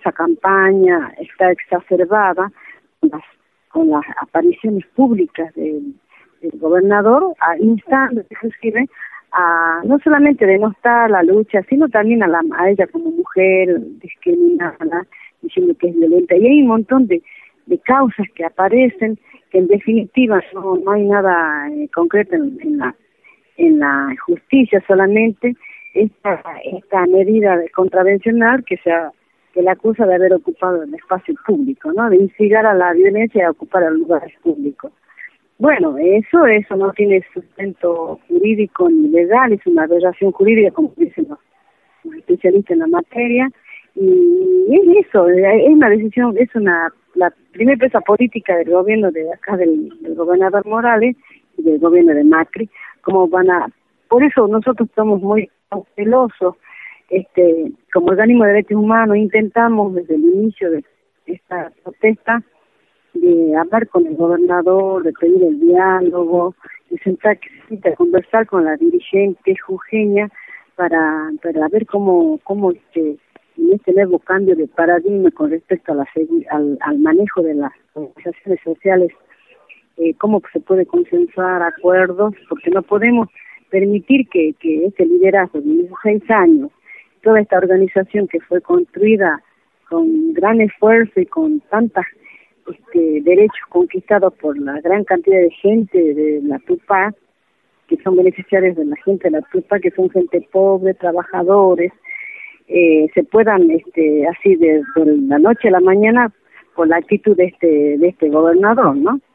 esa campaña está exacerbada con las apariciones públicas del gobernador, instando inclusive a no solamente denostar la lucha, sino también a ella como mujer, discriminada, diciendo que es violenta. Y hay un montón de causas que aparecen, que en definitiva no hay nada concreto en la justicia, solamente esta medida contravencional que la acusa de haber ocupado el espacio público, ¿no? De instigar a la violencia y a ocupar los lugares públicos. Bueno, eso no tiene sustento jurídico ni legal, es una aberración jurídica, como dicen los especialistas en la materia, y es eso, es una decisión, la primera empresa política del gobierno de acá, del gobernador Morales y del gobierno de Macri, por eso nosotros estamos muy cautelosos, como organismo de derechos humanos intentamos desde el inicio de esta protesta de hablar con el gobernador, de pedir el diálogo, de sentarse a conversar con la dirigente jujeña para ver cómo en este nuevo cambio de paradigma con respecto a al manejo de las organizaciones sociales, cómo se puede consensuar acuerdos, porque no podemos permitir que este liderazgo de 16 años, toda esta organización que fue construida con gran esfuerzo y con tantas derechos conquistados por la gran cantidad de gente de la Tupac, que son beneficiarios de la gente de la Tupac, que son gente pobre, trabajadores, se puedan así de la noche a la mañana por la actitud de este gobernador, ¿no?